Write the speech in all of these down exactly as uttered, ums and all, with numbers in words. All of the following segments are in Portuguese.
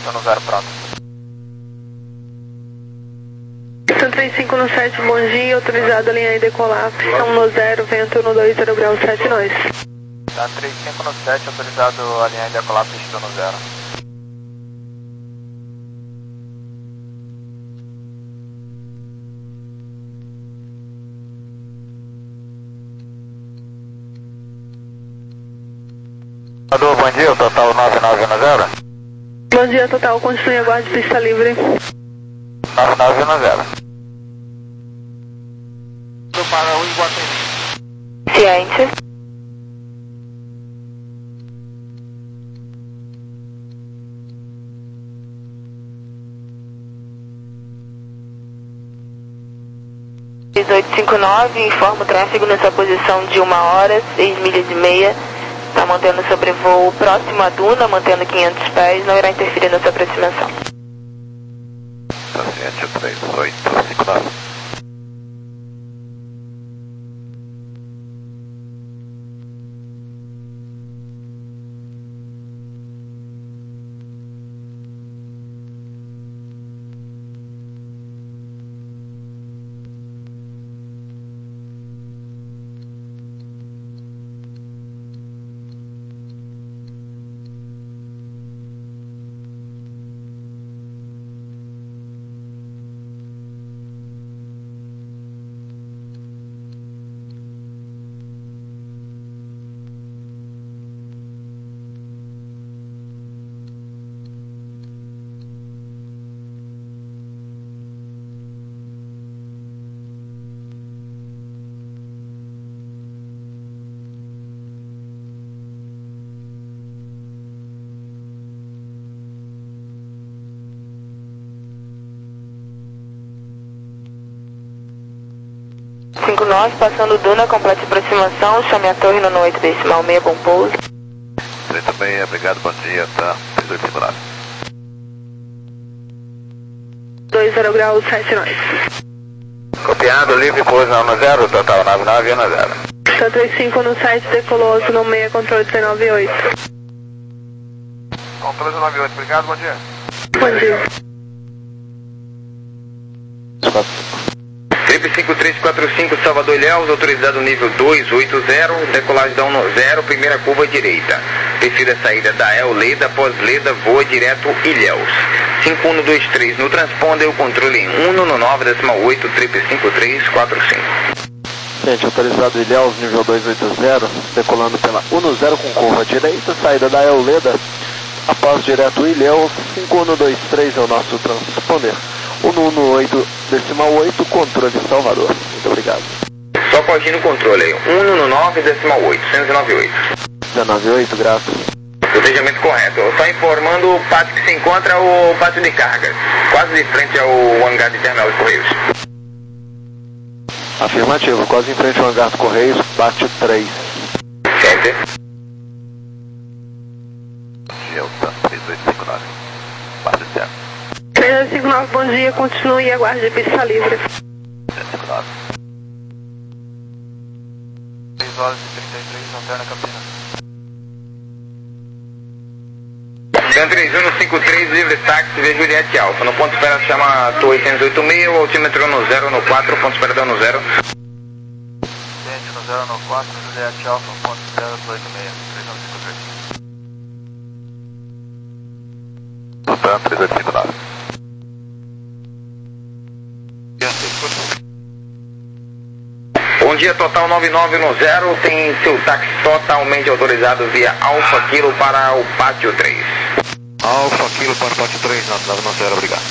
estou no zero pronto. São três cinco no sete, bom dia, autorizado a linha e decolar, pistão no zero, vento no dois zero grau sete nós. Tá três cinco no sete, autorizado a linha e decolar, pistão no zero. Alô, bom dia, total nove nove um zero. Bom dia, total, continue, aguarde pista livre. nove nove um zero. Para o Iguatemi. Ciente. dezoito cinquenta e nove, informa o tráfego nessa posição de uma hora, seis milhas e meia. Está mantendo sobrevoo próximo à duna, mantendo quinhentos pés, não irá interferir nessa aproximação. Paciente três oito cinco nove. cinco nove, passando duna, completa aproximação, chame a torre no oito decimal meia, bom pouso. trinta e seis, obrigado, bom dia, tá, três oito cinco nove. dois zero grau sete nós. Copiado, livre, pouso no zero, total nove nove um zero. Tá três cinco no sete, decolou no meia, controle dezenove oito. Controle dezenove oito, obrigado, bom dia. Bom dia. Trip cinco três quatro cinco, Salvador Ilhéus, autorizado nível dois oito zero, decolagem da um zero, primeira curva direita. Defira a saída da El Leda, após Leda, voa direto Ilhéus. cinco um dois três, no transponder o controle em um no nove decimal oito, Trip cinco três quatro cinco. Gente, autorizado Ilhéus, nível dois oito zero, decolando pela um zero com curva direita, saída da El Leda, após direto Ilhéus, cinco um dois três é o nosso transponder. um um oito decimal oito, controle Salvador. Muito obrigado. Só corrigindo o controle aí. um no nove decimal oito, cento e noventa e oito. dezenove oito, graças. Protejamento correto. Só informando o pátio que se encontra o pátio de carga, quase de frente ao hangar de terminal de Correios. Afirmativo, quase em frente ao hangar dos Correios, pátio três. Gente. Delta três oito cinco nove. Base zero. três oito cinco nove, bom dia, continue e aguarde pista livre. três cinco nove. três horas e trinta e três, lanterna Campinas. Dan três um cinco três, livre táxi, V Juliette Alfa. No ponto de espera se chama Torre cento e oitenta e seis, o altímetro no zero no quatro, ponto de espera deu no zero. Cliente no zero no quatro, Juliette Alfa, ponto zero oito seis, três um cinco três. Dan três oito cinco nove. Bom dia, total nove nove um zero, tem seu táxi totalmente autorizado via Alfa Kilo para o pátio três. Alfa Kilo para o pátio três, nove nove um zero, obrigado.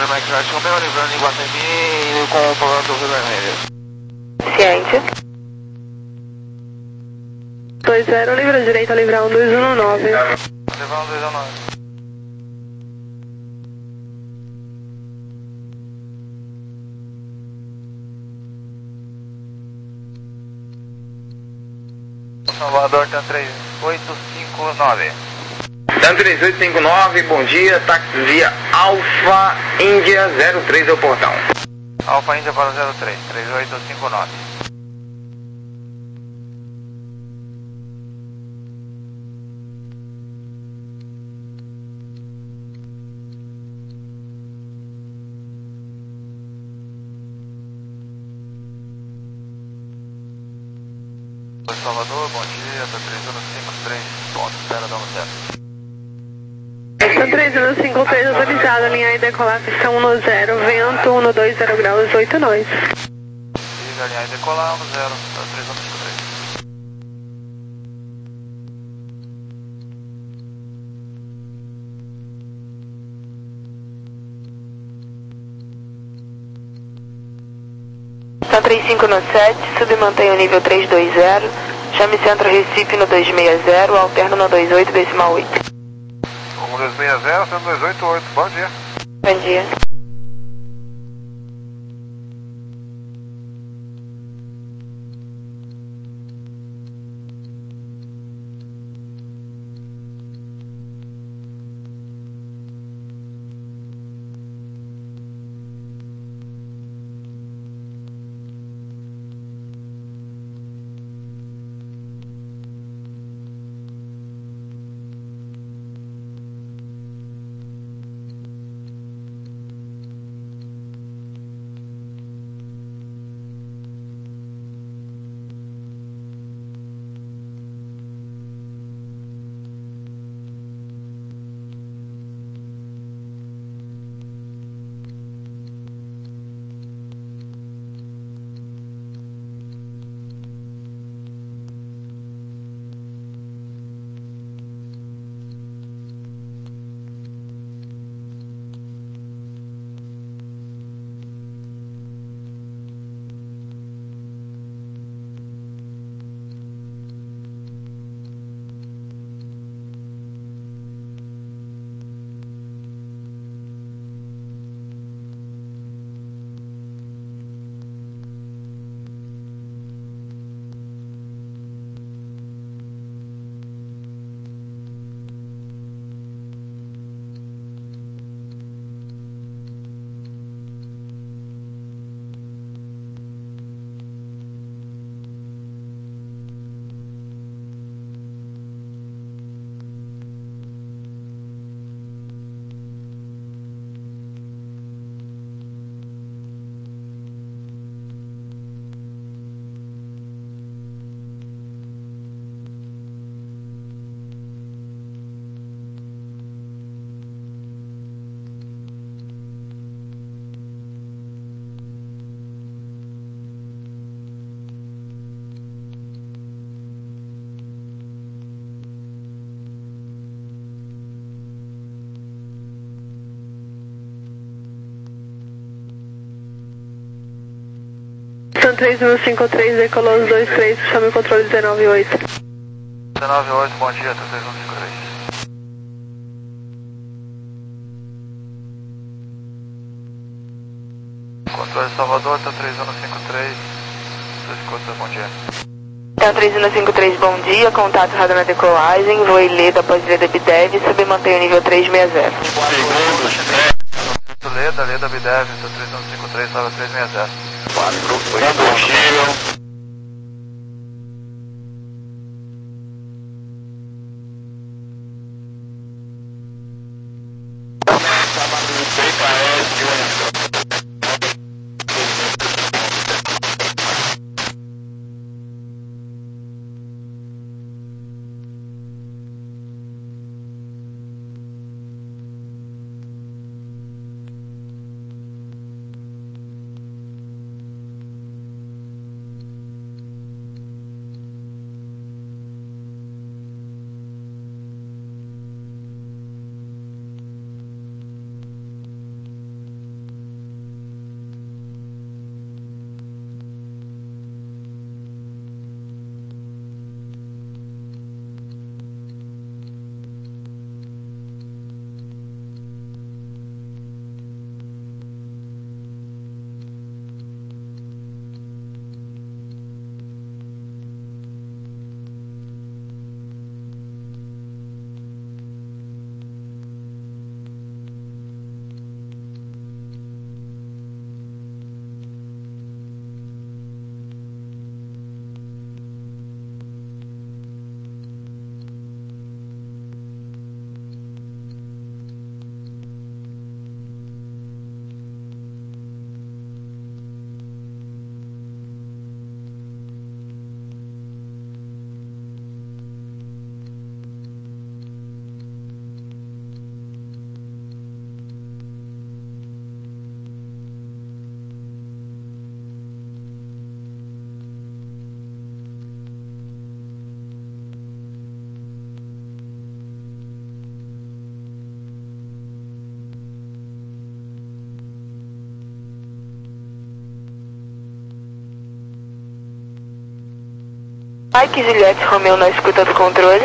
Mike Charlie, Romeo livrando em Guatemi com o problema do Rio Vermelho. Ciência. dois zero, livra direita, livra um dois um nove. Livra um dois um nove. Salvador, TAM três oito cinco nove. TAM três oito cinco nove, bom dia, táxi via Alfa Índia zero três ao portão. Alfa Índia para o zero três, três oito cinco nove. Salvador, bom dia, TAM três um cinco três, ponto zero, dá um certo. TAM três um cinco três, autorizado, linha e decolar, pista um no zero, vento um no dois zero graus, oito nós. Liga, linha e decolar, um no zero, TAM três um cinco três. TAM três cinco no sete, submantém o nível três dois zero, chame Centro Recife no dois seis zero, alterno no dois oito, decimal oito. um dois seis zero, Centro dois oito oito, bom dia. Bom dia. TAM três um cinco três, decolou os dois três, chame o controle dezenove oito. dezenove oito, bom dia, TAM três um cinco três. Controle Salvador, TAM três um cinco três, você escuta, bom dia. TAM três um cinco três, bom dia, contato rádio na decolagem, voo Leda após Leda Bidev, submantém o nível três seis zero. Leda, Leda Bidev, TAM três um cinco três, salva três seis zero. quatro oito. Mike Juliette Romeo na escuta do controle.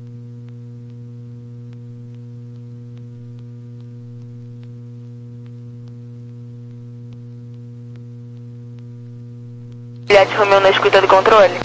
Juliette Romeo na escuta do controle.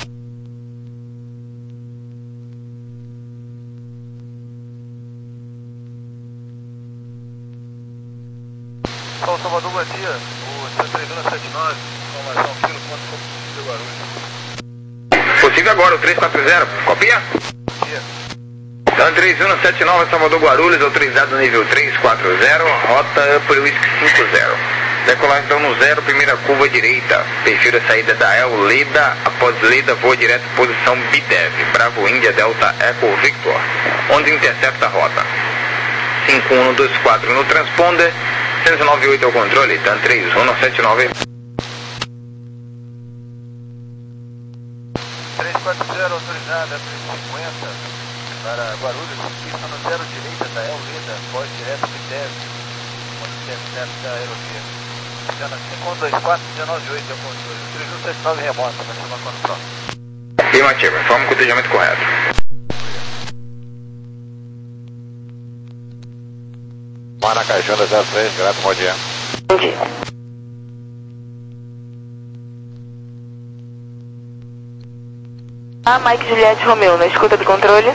São Salvador, bom dia. O três um sete nove, informação aqui no ponto de Guarulhos. Possível agora, o três quatro zero, copia? Copia. Dan três um sete nove, Salvador Guarulhos, autorizado nível três quatro zero, rota Upper Whisky cinco zero. Decolagem então no zero, primeira curva direita. Perfil da saída da El Leda, após Leda, voa direto posição B D E V, Bravo Índia Delta Echo Victor, onde intercepta a rota. cinco um dois quatro no transponder, seis nove oito ao controle, Dan três um sete nove. três quatro zero, autorizada, três cinquenta, para Guarulhos, pista no zero direita da El Leda, voz direto B D E V, onde intercepta a aerovia. cinco um dois quatro, dezenove oito ao controle, três um sete nove remoto, para chamar quando pronto. Afirmativo, informa o cotejamento correto. Maracaixona zero três, grato, bom dia. Bom dia. Ah, Mike Juliette Romeo na escuta do controle.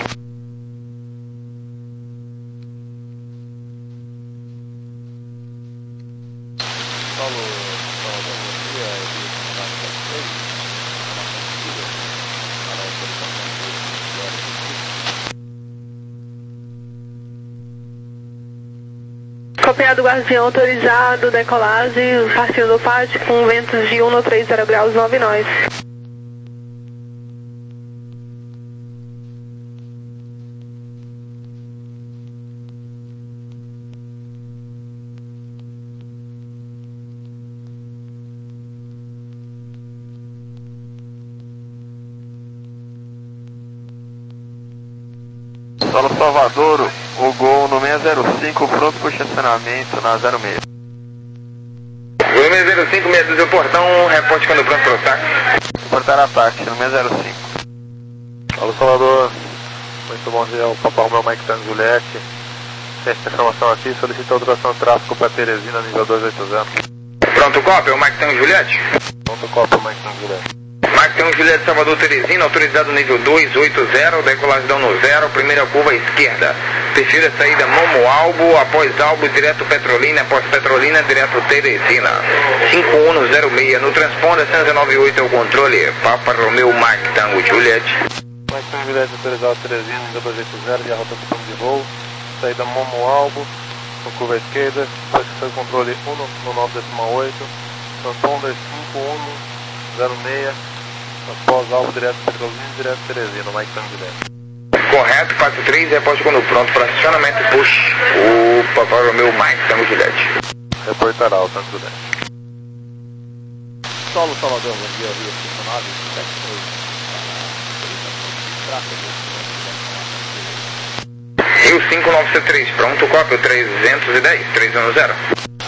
Copiado Guardião autorizado, decolagem, facinho do pátio com ventos de um no três zero graus, nove nós. Solo Salvador, o Gol no seis zero cinco, pronto para o estacionamento na zero seis. Gol seis zero cinco, meia dúzia, portão, reporte quando pronto para o táxi. Portar ataque no seis zero cinco. Alô, Salvador. Muito bom dia, o Papai Romeu Mike Tango Juliette. Tem essa informação aqui, solicita autorização de tráfego para Teresina, nível dois oito zero. Pronto, cópia, o Mike Tango Juliette. Pronto, copa, Mike Tango Juliette. Mike Tango Juliette Salvador Teresina, autorizado nível dois oito zero, decolagem no zero, primeira curva à esquerda. Perfil da saída Momo Albo, após Albo, direto Petrolina, após Petrolina, direto Teresina. cinco um zero seis, no transponder, seis nove oito ao controle, Papa Romeu Mike Tango Juliette. Mike Tango Juliette, autorizado Teresina, nível dois oito zero, de rota costuma de voo, saída Momo Albo, com curva à esquerda, posição de controle um no nove oito, transponder cinco um zero seis, após Albo, direto Petrolina, direto Teresina, Mike Tango Juliette. Correto, quatro três, reporte quando pronto para acionamento, push o Papai Romeu Mike Tango Juliette. Reportará o Tango Juliette. Solo Salvador, bom dia, Rio cinco nove sete três. Rio cinco nove três, pronto, cópia, trezentos e dez, trezentos e dez.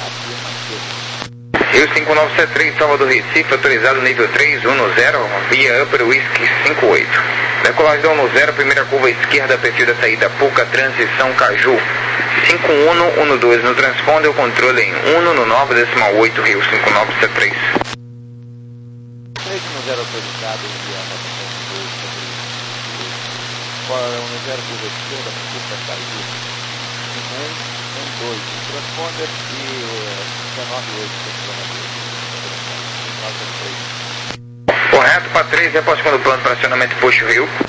Rio cinco nove três, Salvador Recife, autorizado nível três um zero, via Upper Whisky cinco oito. Decolagem no zero, primeira curva esquerda, perfil da saída Puca, transição Caju. cinco um um dois no transponder, o controle em um no nove decimal oito, Rio cinco nove três. três um zero autorizado, via nove dois, fora um zero, curva esquerda, Puca, Caju. cinco um um dois no transponder e dezenove oito, Correto, para três, reposte quando plano para acionamento push o Rio.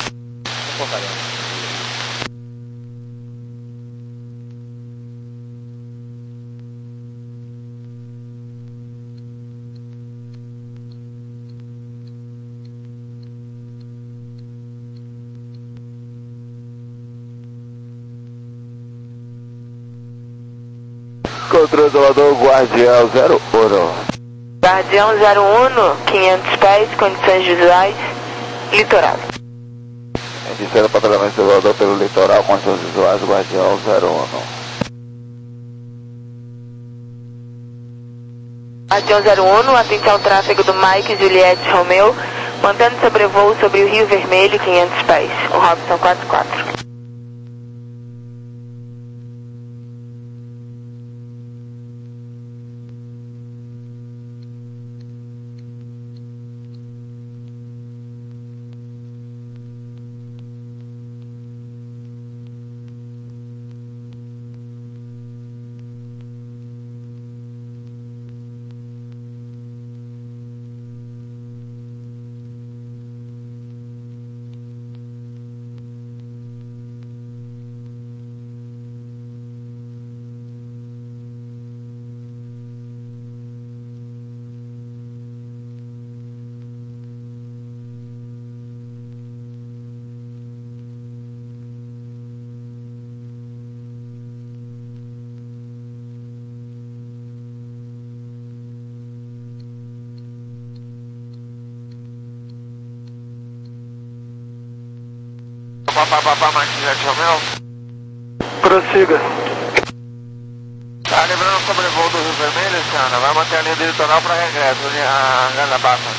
Controle Salvador, Guardião zero um. Guardião zero um, quinhentos pés, condições visuais, litoral. Iniciando o patrulhamento Salvador pelo litoral, condições visuais, Guardião zero um. Guardião zero um, atenção ao tráfego do Mike Juliette Romeo, Mantendo sobrevoo sobre o Rio Vermelho, quinhentos pés. O Robson quatro quatro. Papapá, Marquinhos de Romeu. Prossiga. Tá lembrando sobre o voo do Rio Vermelho, Luciana. Vai manter a linha do litoral para regresso, a Gandabata.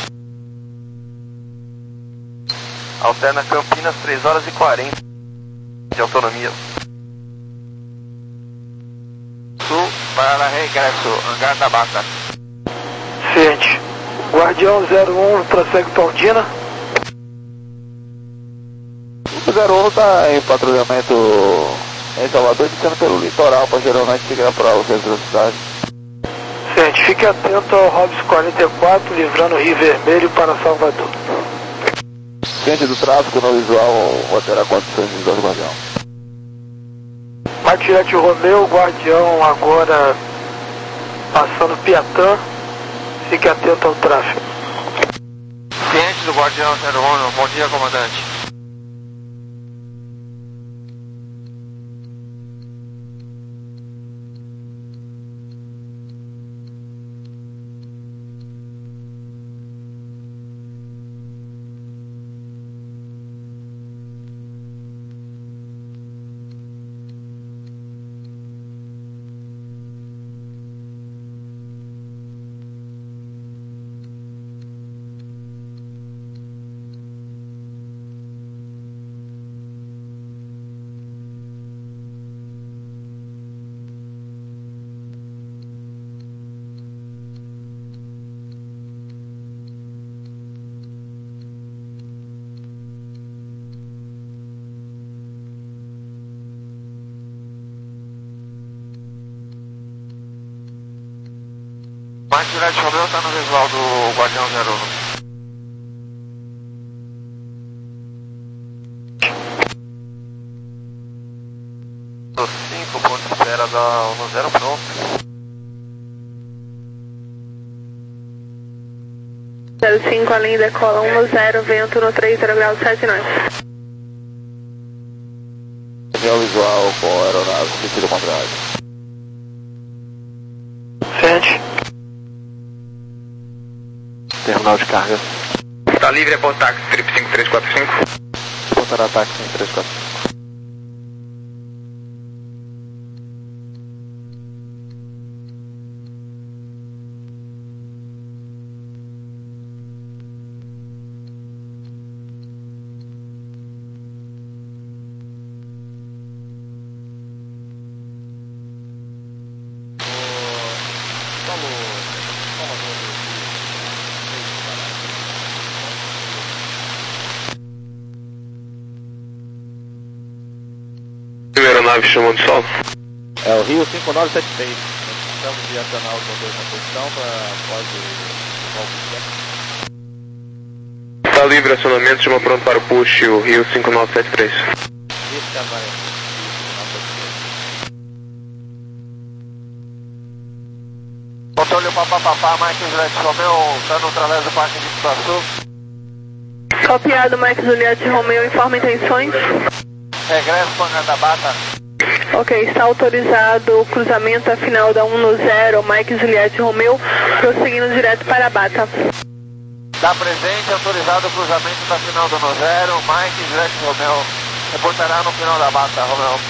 Alterna Campinas, três horas e quarenta de autonomia. Sul para regresso, Hangar da Bata. Ciente. Guardião zero um, prossegue Paudina. O zero um está em patrulhamento em Salvador, descendo pelo litoral para geralmente seguir para o centro da cidade. Ciente, fique atento ao Robson quarenta e quatro, livrando o Rio Vermelho para Salvador. Ciente do tráfego no visual, vou ter a condições de do Guardião. Martirete Romeu, Guardião agora passando Piatã, fique atento ao tráfego. Ciente do Guardião zero um, bom dia, comandante. Martirete Romeu está no visual do Guardião zero um. cinco, ponto de espera da um zero, pronto. zero cinco, a linha decola um zero, vento no três zero graus sete nove. É o visual com a aeronave, sentido contrário. Ciente. Terminal de carga. Está livre, é por táxi, trip cinco três quatro cinco. Reportará táxi cinco três quatro cinco. Aeronave chamando de sol. É o Rio cinco nove sete três. Estamos de acionar os motores na posição para após o golpe. Está livre acionamento, chama pronto para o push, o Rio cinco nove sete três. Isso, vai. Controle papapá, Mike Juliette Romeu, está no através do Parque de Iguaçu. Copiado, Mike Juliette Romeu, informa intenções. Regresso para Gandabata. Ok, está autorizado o cruzamento a final da um no zero, Mike Juliette Romeu, prosseguindo direto para a Bata. Dá presente, autorizado o cruzamento da final do no zero, Mike Juliette Romeu. Reportará no final da Bata, Romeu.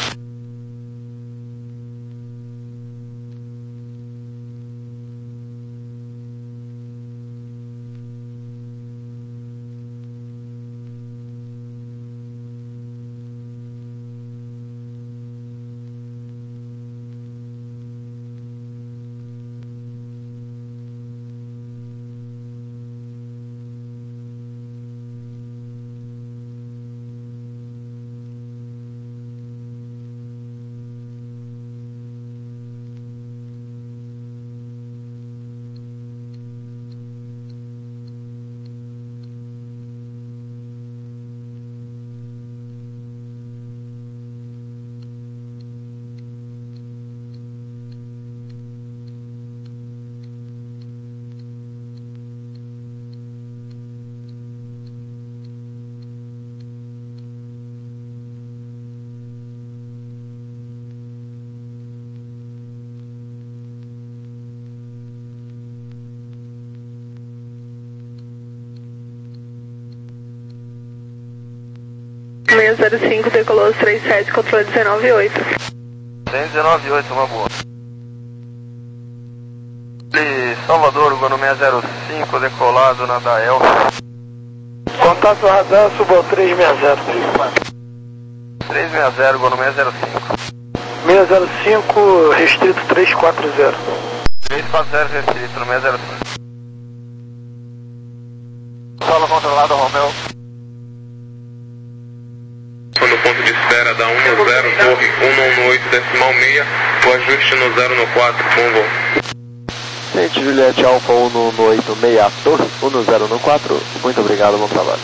seis zero cinco, decolou três sete, controle dezenove oito. dezenove oito, uma boa. E Salvador, Urbano seis zero cinco, decolado na Dael. Contato radar, subo três seis zero, três quatro. três seis zero, Urbano seis zero cinco. seis zero cinco, restrito três quatro zero. três quatro zero, restrito no seis zero cinco. Solo controlado, Romeu. No ponto de espera da um no zero, torre um um oito decimal seis, o ajuste no zero no quatro, bom voo. Gente, Juliette Alfa um um oito seis, torre um no zero no quatro, muito obrigado, bom trabalho.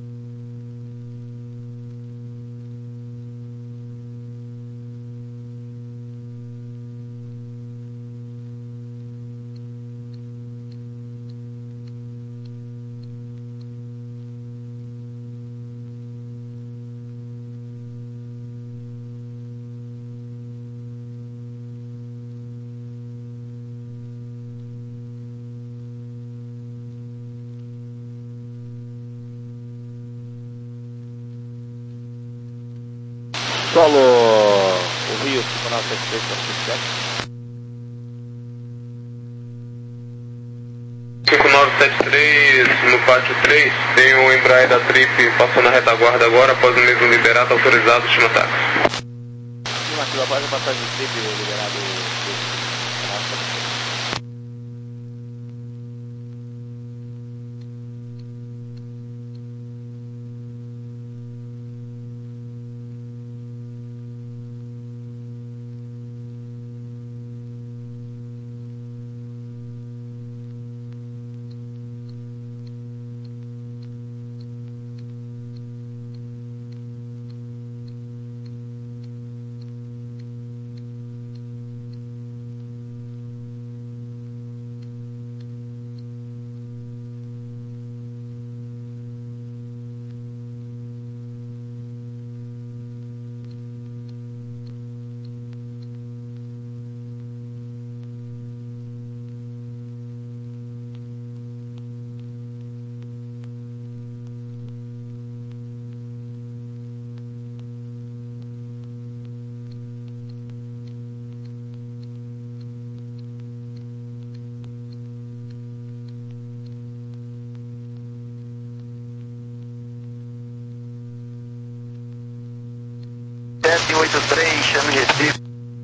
Solo, o Rio cinco nove sete três, cinco nove sete três, no pátio três, tem o Embraer da Trip passando a retaguarda agora, após o mesmo liberado, autorizado, último táxi. Afirmativo, após a passagem de Trip liberado. sete oito três, chame restrito.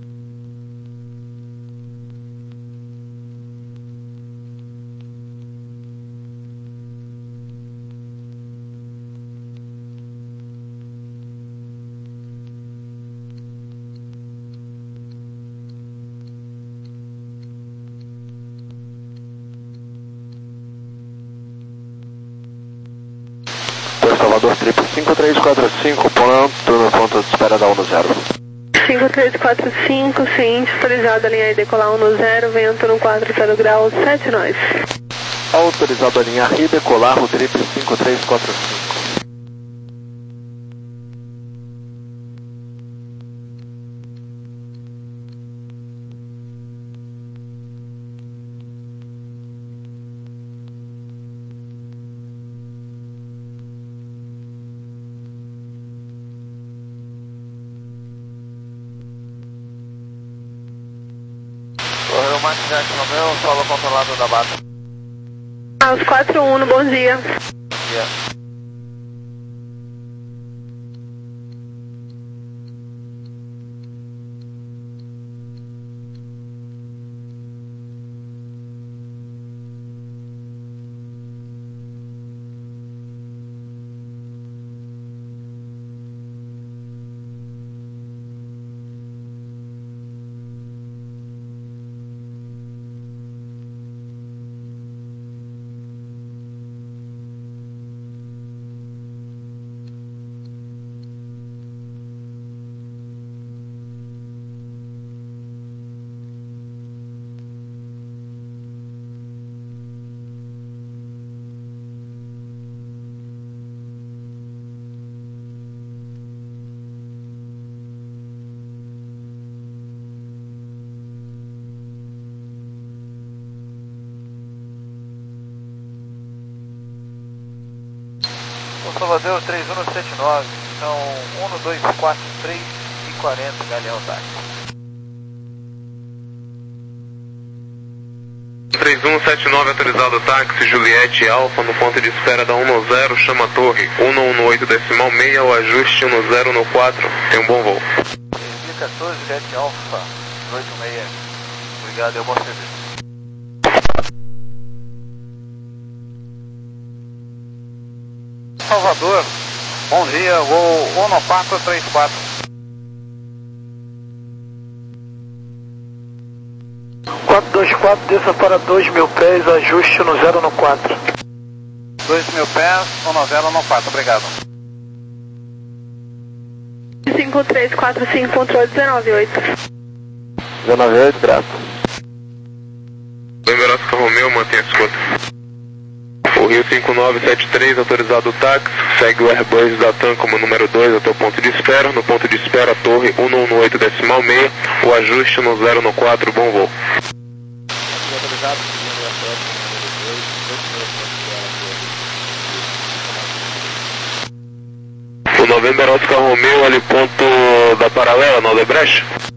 Salvador Trip cinco três quatro cinco, pronto no ponto de espera da um no zero. cinco três quatro cinco, ciente, autorizado a linha e decolar um no zero, vento no quatro zero graus, sete nós. Autorizado a linha e decolar o Trip cinco três quatro cinco. Correu Max sete Romeu, solo controlado da base. Aos quatro um, bom dia. Yeah. Salvador três um sete nove, são dois quatro três e quarenta, Galeão Táxi. três um sete nove autorizado táxi Juliette Alfa no ponto de espera da um zero, chama a torre um um oito decimal seis, o ajuste um zero no quatro, tem um bom voo. Envia quatorze, Juliette Alfa, oito seis, obrigado, é um bom serviço. Salvador, bom dia, voo um quatro três quatro. quatro dois quatro, desça para dois mil pés, ajuste no zero no quatro. dois mil pés, um zero no quatro, obrigado. cinco três quatro cinco, controle dezenove oito. dezenove oito, grato. Novembro Oscar Romeo, mantenha a escuta. O Rio cinco nove sete três, autorizado táxi, segue o Airbus da TAM como número dois até o ponto de espera. No ponto de espera, torre um um oito decimal seis, o ajuste no zero no quatro, bom voo. Autorizado, o Novembro Oscar Romeo, ali ponto da paralela, no Odebrecht.